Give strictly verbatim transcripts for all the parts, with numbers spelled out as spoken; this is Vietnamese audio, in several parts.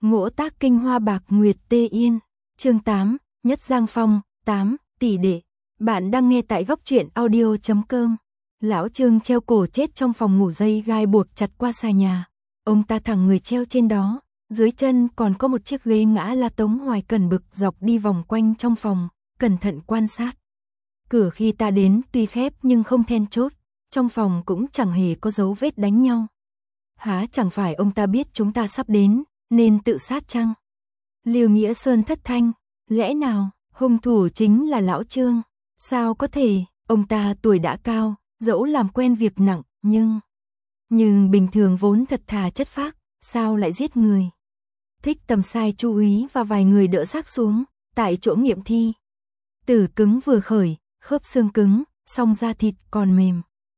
Ngỗ tác kinh hoa bạc nguyệt tê yên. Chương tám, Nhất Giang Phong, tám, tỷ đệ. Bạn đang nghe tại góc truyện audio chấm com. Lão Trương treo cổ chết trong phòng ngủ, dây gai buộc chặt qua xà nhà. Ông ta thẳng người treo trên đó, dưới chân còn có một chiếc ghế ngã là Tống Hoài Cẩn bực dọc đi vòng quanh trong phòng, cẩn thận quan sát. Cửa khi ta đến tuy khép nhưng không then chốt, trong phòng cũng chẳng hề có dấu vết đánh nhau. Há chẳng phải ông ta biết chúng ta sắp đến, nên tự sát chăng? Liêu Nghĩa Sơn thất thanh, lẽ nào hung thủ chính là lão Trương? Sao có thể, ông ta tuổi đã cao, dẫu làm quen việc nặng, nhưng... Nhưng bình thường vốn thật thà chất phác, sao lại giết người? Thích Tầm sai Chu úy và vài người đỡ xác xuống, tại chỗ nghiệm thi. Tử cứng vừa khởi, khớp xương cứng, song da thịt còn mềm.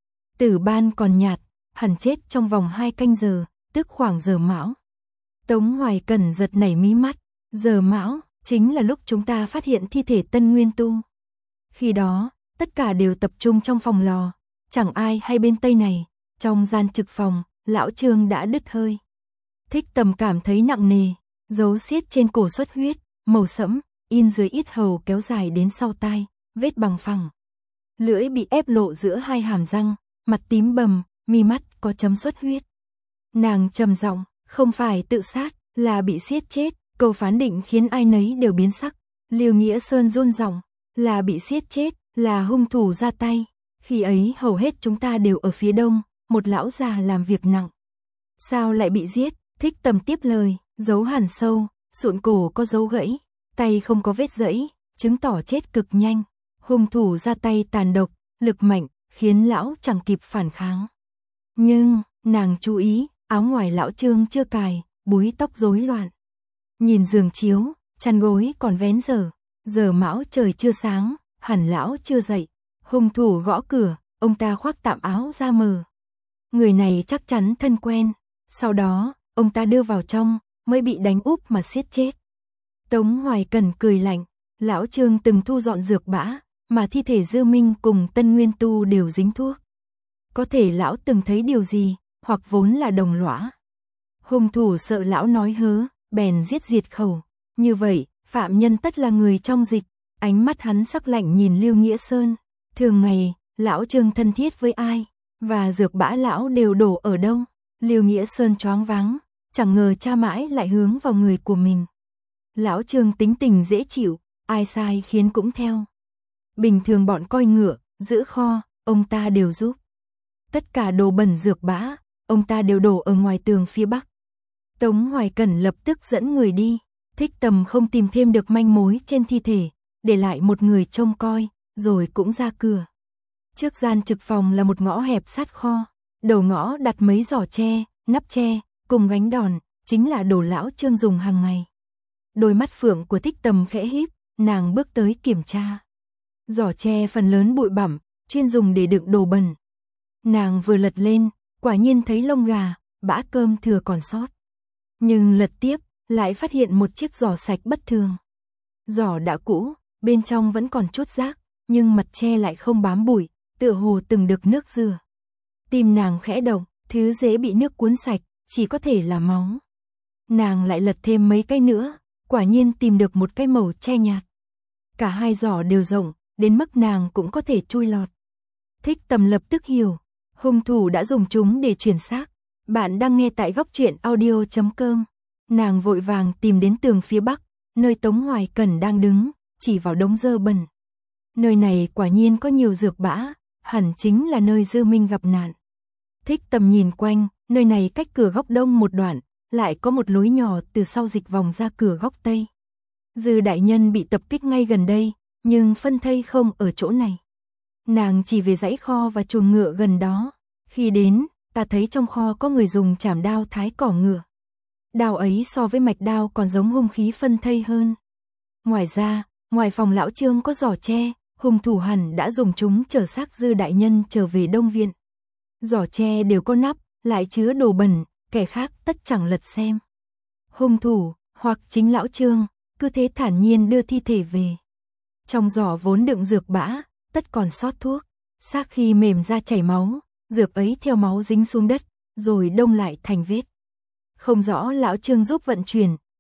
Tử ban còn nhạt, hẳn chết trong vòng hai canh giờ, tức khoảng giờ mão. Tống Hoài Cẩn giật nảy mí mắt, giờ mão, chính là lúc chúng ta phát hiện thi thể Tân Nguyên Tu. Khi đó, tất cả đều tập trung trong phòng lò, chẳng ai hay bên tây này, trong gian trực phòng, lão Trương đã đứt hơi. Thích Tầm cảm thấy nặng nề, dấu xiết trên cổ xuất huyết, màu sẫm, in dưới yết hầu kéo dài đến sau tai, vết bằng phẳng. Lưỡi bị ép lộ giữa hai hàm răng, mặt tím bầm, mi mắt có chấm xuất huyết. Nàng trầm giọng, không phải tự sát, là bị siết chết, câu phán định khiến ai nấy đều biến sắc. Liêu Nghĩa Sơn run giọng, là bị siết chết, là hung thủ ra tay. Khi ấy hầu hết chúng ta đều ở phía đông, một lão già làm việc nặng. Sao lại bị giết? Thích Tầm tiếp lời, dấu hằn sâu, sụn cổ có dấu gãy, tay không có vết gãy, chứng tỏ chết cực nhanh. Hung thủ ra tay tàn độc, lực mạnh, khiến lão chẳng kịp phản kháng. Nhưng, nàng chú ý, áo ngoài lão Trương chưa cài, búi tóc rối loạn. Nhìn giường chiếu, chăn gối còn vén dở, giờ mão trời chưa sáng, hẳn lão chưa dậy. Hung thủ gõ cửa, ông ta khoác tạm áo ra mờ. Người này chắc chắn thân quen, sau đó, ông ta đưa vào trong, mới bị đánh úp mà siết chết. Tống Hoài Cẩn cười lạnh, lão Trương từng thu dọn dược bã, mà thi thể Dư Minh cùng Tân Nguyên Tu đều dính thuốc. Có thể lão từng thấy điều gì, hoặc vốn là đồng lõa. Hung thủ sợ lão nói hớ, bèn giết diệt khẩu. Như vậy, phạm nhân tất là người trong dịch. Ánh mắt hắn sắc lạnh nhìn Liêu Nghĩa Sơn. Thường ngày, lão Trương thân thiết với ai, và dược bã lão đều đổ ở đâu? Liêu Nghĩa Sơn choáng váng, chẳng ngờ cha mãi lại hướng vào người của mình. Lão Trương tính tình dễ chịu, ai sai khiến cũng theo. Bình thường bọn coi ngựa, giữ kho, ông ta đều giúp. Tất cả đồ bẩn dược bã, ông ta đều đổ ở ngoài tường phía bắc. Tống Hoài Cẩn lập tức dẫn người đi. Thích Tầm không tìm thêm được manh mối trên thi thể, để lại một người trông coi, rồi cũng ra cửa. Trước gian trực phòng là một ngõ hẹp sát kho, đầu ngõ đặt mấy giỏ tre, nắp tre, cùng gánh đòn, chính là đồ lão Trương dùng hàng ngày. Đôi mắt phượng của Thích Tầm khẽ híp, nàng bước tới kiểm tra. Giỏ tre phần lớn bụi bặm, chuyên dùng để đựng đồ bẩn. Nàng vừa lật lên, quả nhiên thấy lông gà, bã cơm thừa còn sót. Nhưng lật tiếp, lại phát hiện một chiếc giỏ sạch bất thường. Giỏ đã cũ, bên trong vẫn còn chút rác, nhưng mặt tre lại không bám bụi, tựa hồ từng được nước rửa. Tim nàng khẽ động, thứ dễ bị nước cuốn sạch, chỉ có thể là máu. Nàng lại lật thêm mấy cái nữa, quả nhiên tìm được một cái màu tre nhạt. Cả hai giỏ đều rộng, đến mức nàng cũng có thể chui lọt. Thích Tầm lập tức hiểu, hung thủ đã dùng chúng để chuyển xác. Bạn đang nghe tại góc truyện audio chấm com. Nàng vội vàng tìm đến tường phía bắc, nơi Tống Hoài Cẩn đang đứng, chỉ vào đống dơ bẩn. Nơi này quả nhiên có nhiều dược bã, hẳn chính là nơi Dư Minh gặp nạn. Thích Tầm nhìn quanh, nơi này cách cửa góc đông một đoạn, lại có một lối nhỏ từ sau dịch vòng ra cửa góc tây. Dư đại nhân bị tập kích ngay gần đây, nhưng phân thây không ở chỗ này. Nàng chỉ về dãy kho và chuồng ngựa gần đó. Khi đến, ta thấy trong kho có người dùng chảm đao thái cỏ ngựa. Đao ấy so với mạch đao còn giống hung khí phân thây hơn. Ngoài ra, ngoài phòng lão Trương có giỏ tre, hung thủ hẳn đã dùng chúng chở xác Dư đại nhân trở về Đông Viện. Giỏ tre đều có nắp, lại chứa đồ bẩn, kẻ khác tất chẳng lật xem. Hung thủ, hoặc chính lão Trương, cứ thế thản nhiên đưa thi thể về. Trong giỏ vốn đựng dược bã, tất còn sót thuốc. Xác khi mềm ra chảy máu, dược ấy theo máu dính xuống đất, rồi đông lại thành vết. Không rõ lão Trương giúp vận chuyển,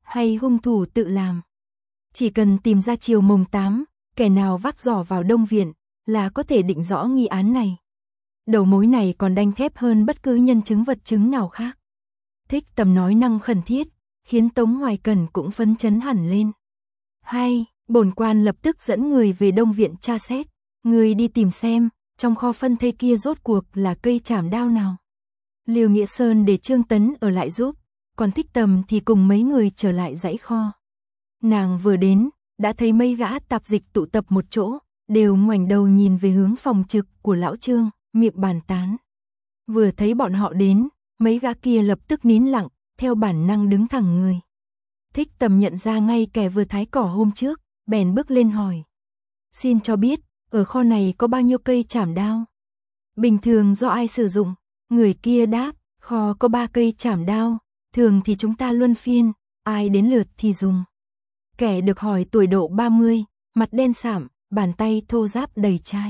hay hung thủ tự làm. Chỉ cần tìm ra chiều mùng tám, kẻ nào vác giỏ vào Đông Viện, là có thể định rõ nghi án này. Đầu mối này còn đanh thép hơn bất cứ nhân chứng vật chứng nào khác. Thích Tầm nói năng khẩn thiết, khiến Tống Hoài Cẩn cũng phấn chấn hẳn lên. Hay, bổn quan lập tức dẫn người về Đông Viện tra xét, người đi tìm xem, trong kho phân thây kia rốt cuộc là cây chảm đao nào. Liêu Nghĩa Sơn để Trương Tấn ở lại giúp, còn Thích Tầm thì cùng mấy người trở lại dãy kho. Nàng vừa đến, đã thấy mấy gã tạp dịch tụ tập một chỗ, đều ngoảnh đầu nhìn về hướng phòng trực của lão Trương, miệng bàn tán. Vừa thấy bọn họ đến, mấy gã kia lập tức nín lặng, theo bản năng đứng thẳng người. Thích Tầm nhận ra ngay kẻ vừa thái cỏ hôm trước, bèn bước lên hỏi. Xin cho biết, ở kho này có bao nhiêu cây chảm đao? Bình thường do ai sử dụng? Người kia đáp, kho có ba cây chảm đao, thường thì chúng ta luân phiên, ai đến lượt thì dùng. Kẻ được hỏi tuổi độ ba mươi, mặt đen sạm, bàn tay thô ráp đầy chai.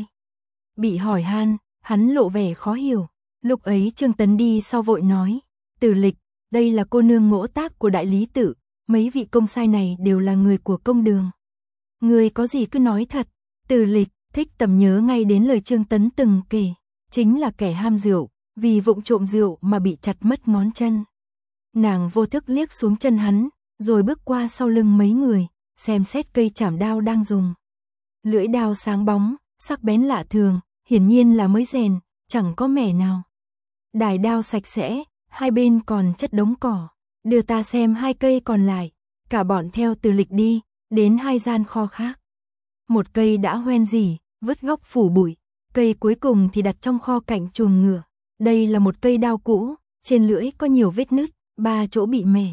Bị hỏi han, hắn lộ vẻ khó hiểu. Lúc ấy Trương Tấn đi sau vội nói, Từ Lịch, đây là cô nương ngỗ tác của đại lý tự, mấy vị công sai này đều là người của công đường. Người có gì cứ nói thật. Từ Lịch, Thích Tầm nhớ ngay đến lời Trương Tấn từng kể, chính là kẻ ham rượu, vì vụng trộm rượu mà bị chặt mất ngón chân. Nàng vô thức liếc xuống chân hắn, rồi bước qua sau lưng mấy người, xem xét cây chảm đao đang dùng. Lưỡi đao sáng bóng, sắc bén lạ thường, hiển nhiên là mới rèn, chẳng có mẻ nào. Đài đao sạch sẽ, hai bên còn chất đống cỏ. Đưa ta xem hai cây còn lại. Cả bọn theo Từ Lịch đi, đến hai gian kho khác. Một cây đã hoen rỉ, vứt góc phủ bụi. Cây cuối cùng thì đặt trong kho cạnh chuồng ngựa. Đây là một cây đao cũ, trên lưỡi có nhiều vết nứt, ba chỗ bị mẻ.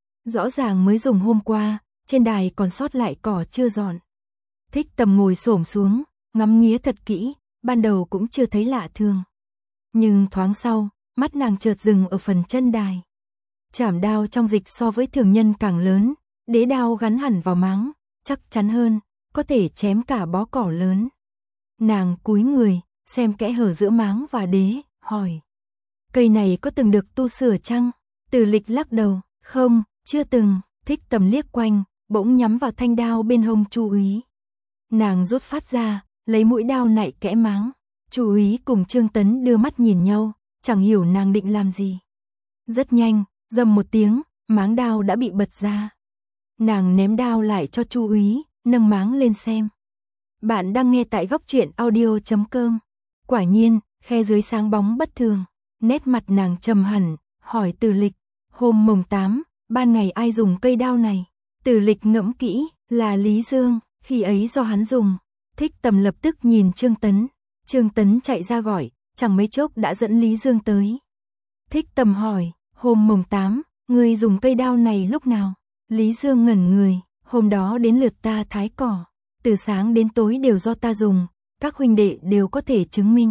Rõ ràng mới dùng hôm qua, trên đài còn sót lại cỏ chưa dọn. Thích Tầm ngồi xổm xuống, ngắm nghía thật kỹ, ban đầu cũng chưa thấy lạ thường. Nhưng thoáng sau, mắt nàng chợt dừng ở phần chân đài. Chảm đao trong dịch so với thường nhân càng lớn, đế đao gắn hẳn vào máng, chắc chắn hơn, có thể chém cả bó cỏ lớn. Nàng cúi người, xem kẽ hở giữa máng và đế, hỏi. Cây này có từng được tu sửa chăng? Từ Lịch lắc đầu, không, chưa từng. Thích Tầm liếc quanh, bỗng nhắm vào thanh đao bên hông Chu Úy. Nàng rút phát ra, lấy mũi đao nạy kẽ máng. Chu Úy cùng Trương Tấn đưa mắt nhìn nhau, chẳng hiểu nàng định làm gì. Rất nhanh, rầm một tiếng, máng đao đã bị bật ra. Nàng ném đao lại cho Chu Úy, nâng máng lên xem. Bạn đang nghe tại góc truyện audio chấm com. Quả nhiên, khe dưới sáng bóng bất thường. Nét mặt nàng trầm hẳn, hỏi Từ Lịch, hôm mùng tám, ban ngày ai dùng cây đao này? Từ Lịch ngẫm kỹ, là Lý Dương, khi ấy do hắn dùng. Thích Tầm lập tức nhìn Trương Tấn. Trương Tấn chạy ra gọi, chẳng mấy chốc đã dẫn Lý Dương tới. Thích Tầm hỏi, hôm mùng tám, ngươi dùng cây đao này lúc nào? Lý Dương ngẩn người, hôm đó đến lượt ta thái cỏ. Từ sáng đến tối đều do ta dùng, các huynh đệ đều có thể chứng minh.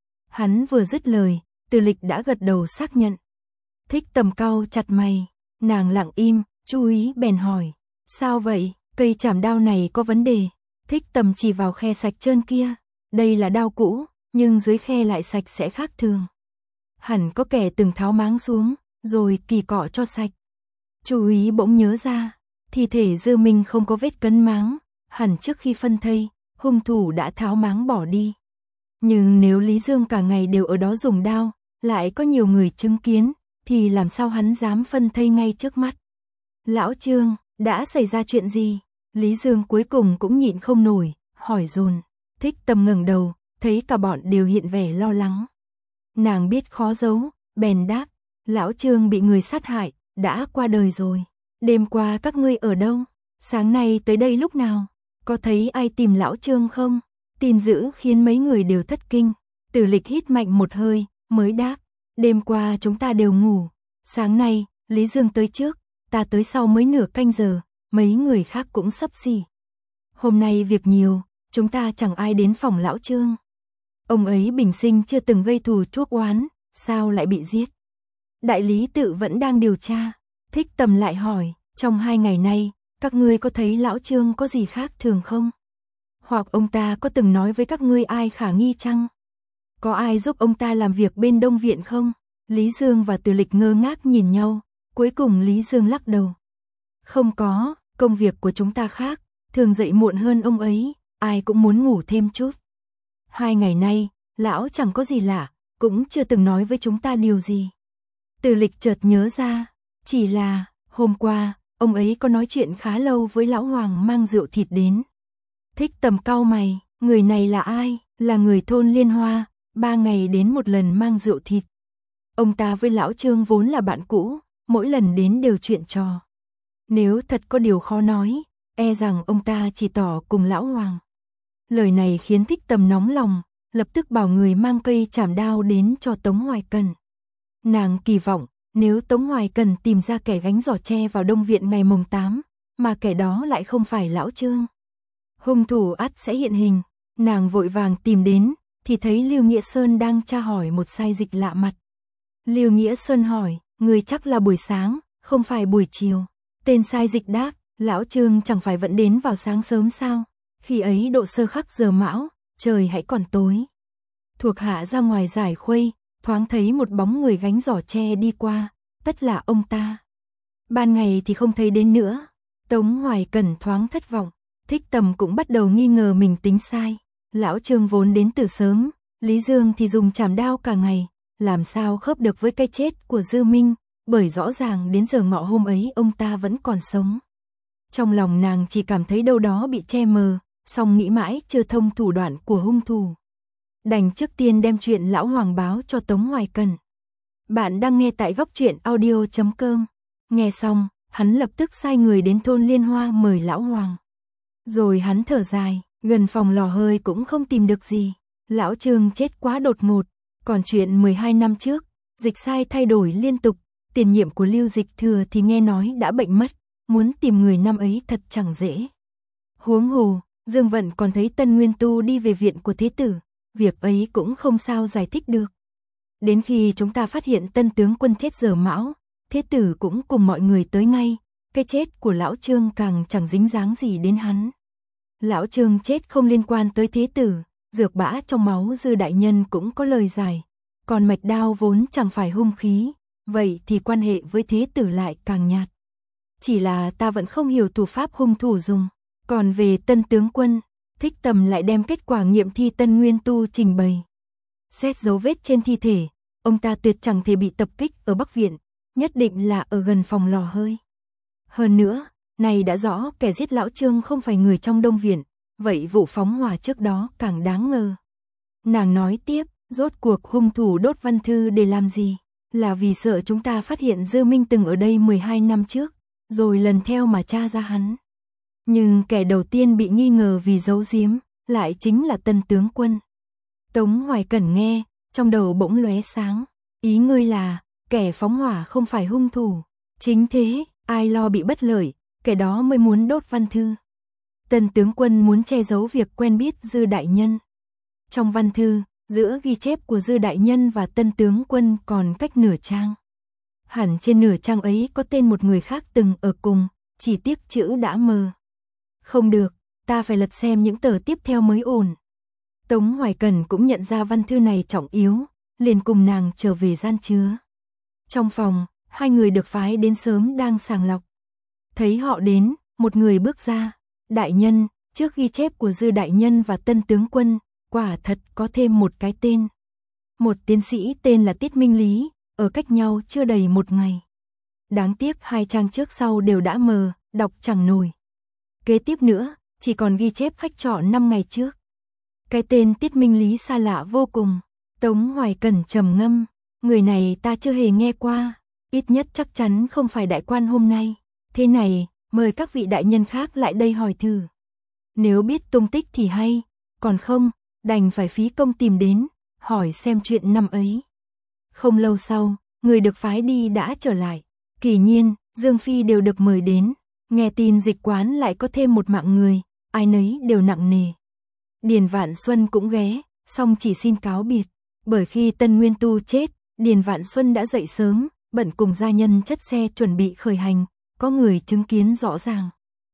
Hắn vừa dứt lời, Từ Lịch đã gật đầu xác nhận. Thích Tầm cau chặt mày, nàng lặng im, Chu Úy bèn hỏi, sao vậy, cây chảm đao này có vấn đề? Thích Tầm chỉ vào khe sạch trơn kia, đây là đao cũ, nhưng dưới khe lại sạch sẽ khác thường. Hẳn có kẻ từng tháo máng xuống, rồi kỳ cọ cho sạch. Chu Úy bỗng nhớ ra, thi thể Dư Minh không có vết cấn máng, hẳn trước khi phân thây, hung thủ đã tháo máng bỏ đi. Nhưng nếu Lý Dương cả ngày đều ở đó dùng đao, lại có nhiều người chứng kiến, thì làm sao hắn dám phân thây ngay trước mắt? Lão Trương, đã xảy ra chuyện gì? Lý Dương cuối cùng cũng nhịn không nổi, hỏi dồn. Thích Tầm ngẩng đầu, thấy cả bọn đều hiện vẻ lo lắng. Nàng biết khó giấu, bèn đáp, Lão Trương bị người sát hại, đã qua đời rồi. Đêm qua các ngươi ở đâu? Sáng nay tới đây lúc nào? Có thấy ai tìm Lão Trương không? Tin dữ khiến mấy người đều thất kinh. Từ Lịch hít mạnh một hơi, mới đáp, đêm qua chúng ta đều ngủ. Sáng nay, Lý Dương tới trước, ta tới sau mới nửa canh giờ, mấy người khác cũng sắp xỉ. Hôm nay việc nhiều, chúng ta chẳng ai đến phòng Lão Trương. Ông ấy bình sinh chưa từng gây thù chuốc oán, sao lại bị giết? Đại lý tự vẫn đang điều tra. Thích Tầm lại hỏi, trong hai ngày nay, các ngươi có thấy Lão Trương có gì khác thường không? Hoặc ông ta có từng nói với các ngươi ai khả nghi chăng? Có ai giúp ông ta làm việc bên Đông Viện không? Lý Dương và Từ Lịch ngơ ngác nhìn nhau, cuối cùng Lý Dương lắc đầu. Không có, công việc của chúng ta khác, thường dậy muộn hơn ông ấy, ai cũng muốn ngủ thêm chút. Hai ngày nay, lão chẳng có gì lạ, cũng chưa từng nói với chúng ta điều gì. Từ Lịch chợt nhớ ra, chỉ là, hôm qua, ông ấy có nói chuyện khá lâu với lão Hoàng mang rượu thịt đến. Thích Tầm cau mày, người này là ai? Là người thôn Liên Hoa, ba ngày đến một lần mang rượu thịt. Ông ta với lão Trương vốn là bạn cũ, mỗi lần đến đều chuyện trò. Nếu thật có điều khó nói, e rằng ông ta chỉ tỏ cùng lão Hoàng. Lời này khiến Thích Tầm nóng lòng, lập tức bảo người mang cây chảm đao đến cho Tống Hoài Cần. Nàng kỳ vọng, nếu Tống Hoài Cần tìm ra kẻ gánh giỏ tre vào Đông Viện ngày mồng tám, mà kẻ đó lại không phải lão Trương, hung thủ ắt sẽ hiện hình. Nàng vội vàng tìm đến, thì thấy Lưu Nghĩa Sơn đang tra hỏi một sai dịch lạ mặt. Lưu Nghĩa Sơn hỏi, người chắc là buổi sáng, không phải buổi chiều. Tên sai dịch đáp, lão Trương chẳng phải vẫn đến vào sáng sớm sao? Khi ấy độ sơ khắc giờ mão, trời hãy còn tối. Thuộc hạ ra ngoài giải khuây, thoáng thấy một bóng người gánh giỏ tre đi qua, tất là ông ta. Ban ngày thì không thấy đến nữa. Tống Hoài Cần thoáng thất vọng, Thích Tầm cũng bắt đầu nghi ngờ mình tính sai. Lão Trương vốn đến từ sớm, Lý Dương thì dùng chảm đao cả ngày, làm sao khớp được với cái chết của Dư Minh, bởi rõ ràng đến giờ ngọ hôm ấy ông ta vẫn còn sống. Trong lòng nàng chỉ cảm thấy đâu đó bị che mờ, song nghĩ mãi chưa thông thủ đoạn của hung thủ. Đành trước tiên đem chuyện lão Hoàng báo cho Tống Hoài Cần. Bạn đang nghe tại góc truyện audio chấm com. Nghe xong, hắn lập tức sai người đến thôn Liên Hoa mời lão Hoàng. Rồi hắn thở dài, gần phòng lò hơi cũng không tìm được gì. Lão Trương chết quá đột ngột, còn chuyện mười hai năm trước, dịch sai thay đổi liên tục, tiền nhiệm của Lưu Dịch Thừa thì nghe nói đã bệnh mất, muốn tìm người năm ấy thật chẳng dễ. Huống hồ, Dương Vận còn thấy Tân Nguyên Tu đi về viện của Thế Tử, việc ấy cũng không sao giải thích được. Đến khi chúng ta phát hiện Tân tướng quân chết giờ mão, Thế Tử cũng cùng mọi người tới ngay, cái chết của lão Trương càng chẳng dính dáng gì đến hắn. Lão Trương chết không liên quan tới Thế Tử, dược bã trong máu Dư đại nhân cũng có lời giải, còn mạch đao vốn chẳng phải hung khí, vậy thì quan hệ với Thế Tử lại càng nhạt. Chỉ là ta vẫn không hiểu thủ pháp hung thủ dùng. Còn về Tân tướng quân, Thích Tầm lại đem kết quả nghiệm thi Tân Nguyên Tu trình bày. Xét dấu vết trên thi thể, ông ta tuyệt chẳng thể bị tập kích ở Bắc Viện, nhất định là ở gần phòng lò hơi. Hơn nữa, này đã rõ kẻ giết lão Trương không phải người trong Đông Viện, vậy vụ phóng hỏa trước đó càng đáng ngờ. Nàng nói tiếp, rốt cuộc hung thủ đốt văn thư để làm gì? Là vì sợ chúng ta phát hiện Dư Minh từng ở đây mười hai năm trước, rồi lần theo mà tra ra hắn. Nhưng kẻ đầu tiên bị nghi ngờ vì giấu giếm, lại chính là Tân tướng quân. Tống Hoài Cẩn nghe, trong đầu bỗng lóe sáng, ý ngươi là, kẻ phóng hỏa không phải hung thủ. Chính thế, ai lo bị bất lợi, kẻ đó mới muốn đốt văn thư. Tân tướng quân muốn che giấu việc quen biết Dư đại nhân. Trong văn thư, giữa ghi chép của Dư đại nhân và Tân tướng quân còn cách nửa trang. Hẳn trên nửa trang ấy có tên một người khác từng ở cùng, chỉ tiếc chữ đã mờ. Không được, ta phải lật xem những tờ tiếp theo mới ổn. Tống Hoài Cần cũng nhận ra văn thư này trọng yếu, liền cùng nàng trở về gian chứa. Trong phòng, hai người được phái đến sớm đang sàng lọc. Thấy họ đến, một người bước ra, đại nhân, trước ghi chép của Dư đại nhân và Tân tướng quân, quả thật có thêm một cái tên. Một tiến sĩ tên là Tiết Minh Lý, ở cách nhau chưa đầy một ngày. Đáng tiếc hai trang trước sau đều đã mờ, đọc chẳng nổi. Kế tiếp nữa, chỉ còn ghi chép khách trọ năm ngày trước. Cái tên Tiết Minh Lý xa lạ vô cùng. Tống Hoài Cẩn trầm ngâm, người này ta chưa hề nghe qua, ít nhất chắc chắn không phải đại quan hôm nay. Thế này, mời các vị đại nhân khác lại đây hỏi thử. Nếu biết tung tích thì hay, còn không, đành phải phí công tìm đến, hỏi xem chuyện năm ấy. Không lâu sau, người được phái đi đã trở lại. Kỳ Nhiên, Dương Phi đều được mời đến. Nghe tin dịch quán lại có thêm một mạng người, ai nấy đều nặng nề. Điền Vạn Xuân cũng ghé, song chỉ xin cáo biệt. Bởi khi Tân Nguyên Tu chết, Điền Vạn Xuân đã dậy sớm, bận cùng gia nhân chất xe chuẩn bị khởi hành, có người chứng kiến rõ ràng.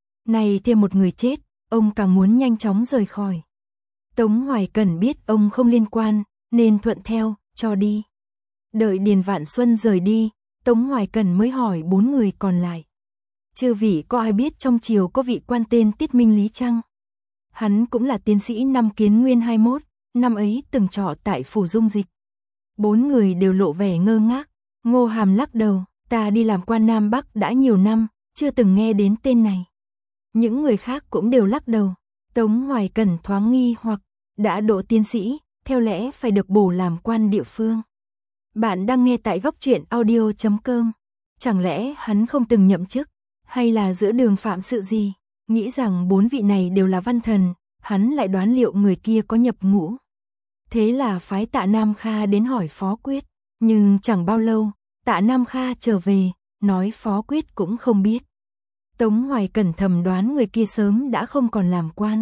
Này thêm một người chết, ông càng muốn nhanh chóng rời khỏi. Tống Hoài Cẩn biết ông không liên quan, nên thuận theo, cho đi. Đợi Điền Vạn Xuân rời đi, Tống Hoài Cẩn mới hỏi bốn người còn lại. Chư vị có ai biết trong triều có vị quan tên Tiết Minh Lý chăng? Hắn cũng là tiến sĩ năm Kiến Nguyên hai mươi mốt, năm ấy từng trọ tại phủ Dung Dịch. Bốn người đều lộ vẻ ngơ ngác. Ngô Hàm lắc đầu, ta đi làm quan Nam Bắc đã nhiều năm, chưa từng nghe đến tên này. Những người khác cũng đều lắc đầu. Tống Hoài Cẩn thoáng nghi hoặc, đã độ tiến sĩ, theo lẽ phải được bổ làm quan địa phương. Bạn đang nghe tại góc truyện audio chấm com. Chẳng lẽ hắn không từng nhậm chức, hay là giữa đường phạm sự gì? Nghĩ rằng bốn vị này đều là văn thần, hắn lại đoán liệu người kia có nhập ngũ. Thế là phái Tạ Nam Kha đến hỏi Phó Quyết, nhưng chẳng bao lâu, Tạ Nam Kha trở về, nói Phó Quyết cũng không biết. Tống Hoài Cẩn thầm đoán người kia sớm đã không còn làm quan.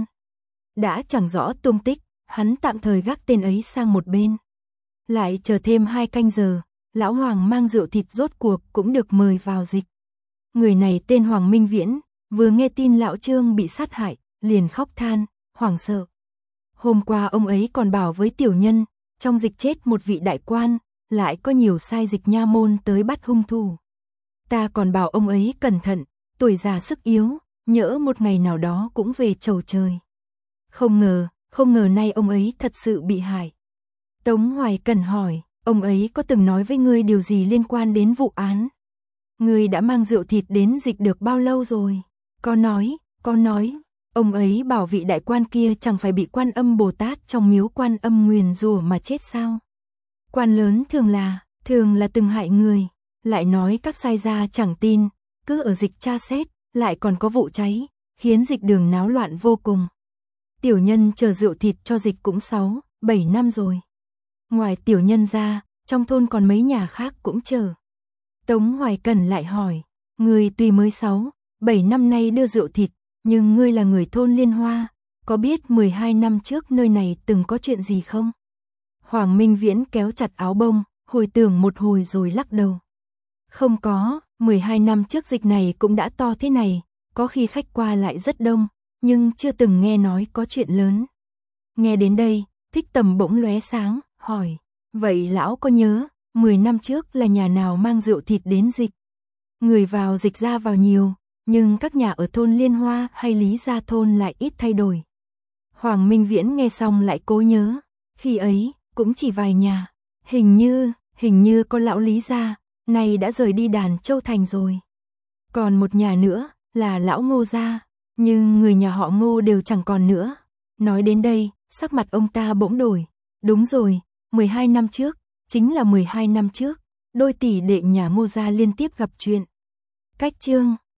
Đã chẳng rõ tung tích, hắn tạm thời gác tên ấy sang một bên. Lại chờ thêm hai canh giờ, lão Hoàng mang rượu thịt rốt cuộc cũng được mời vào dịch. Người này tên Hoàng Minh Viễn, vừa nghe tin lão Trương bị sát hại, liền khóc than, hoảng sợ. Hôm qua ông ấy còn bảo với tiểu nhân, trong dịch chết một vị đại quan, lại có nhiều sai dịch nha môn tới bắt hung thủ. Ta còn bảo ông ấy cẩn thận, tuổi già sức yếu, nhỡ một ngày nào đó cũng về chầu trời. Không ngờ, không ngờ nay ông ấy thật sự bị hại. Tống Hoài Cẩn hỏi, ông ấy có từng nói với ngươi điều gì liên quan đến vụ án? Ngươi đã mang rượu thịt đến dịch được bao lâu rồi? Có nói, có nói, ông ấy bảo vị đại quan kia chẳng phải bị Quan Âm Bồ Tát trong miếu Quan Âm nguyền rủa mà chết sao? Quan lớn thường là, thường là từng hại người, lại nói các sai gia chẳng tin, cứ ở dịch tra xét, lại còn có vụ cháy, khiến dịch đường náo loạn vô cùng. Tiểu nhân chờ rượu thịt cho dịch cũng sáu, bảy năm rồi. Ngoài tiểu nhân ra, trong thôn còn mấy nhà khác cũng chờ. Tống Hoài Cẩn lại hỏi, ngươi tuy mới sáu, bảy năm nay đưa rượu thịt, nhưng ngươi là người thôn Liên Hoa, có biết mười hai năm trước nơi này từng có chuyện gì không? Hoàng Minh Viễn kéo chặt áo bông, hồi tưởng một hồi rồi lắc đầu. Không có, mười hai năm trước dịch này cũng đã to thế này, có khi khách qua lại rất đông, nhưng chưa từng nghe nói có chuyện lớn. Nghe đến đây, Thích Tầm bỗng lóe sáng, hỏi, vậy lão có nhớ, mười năm trước là nhà nào mang rượu thịt đến dịch? Người vào dịch ra vào nhiều, nhưng các nhà ở thôn Liên Hoa hay Lý Gia thôn lại ít thay đổi. Hoàng Minh Viễn nghe xong lại cố nhớ, khi ấy, cũng chỉ vài nhà, hình như, hình như có lão Lý Gia, nay đã rời đi Đàn Châu Thành rồi. Còn một nhà nữa, là lão Ngô Gia, nhưng người nhà họ Ngô đều chẳng còn nữa. Nói đến đây, sắc mặt ông ta bỗng đổi, đúng rồi, mười hai năm trước, chính là mười hai năm trước, đôi tỷ đệ nhà Ngô Gia liên tiếp gặp chuyện. Cách chương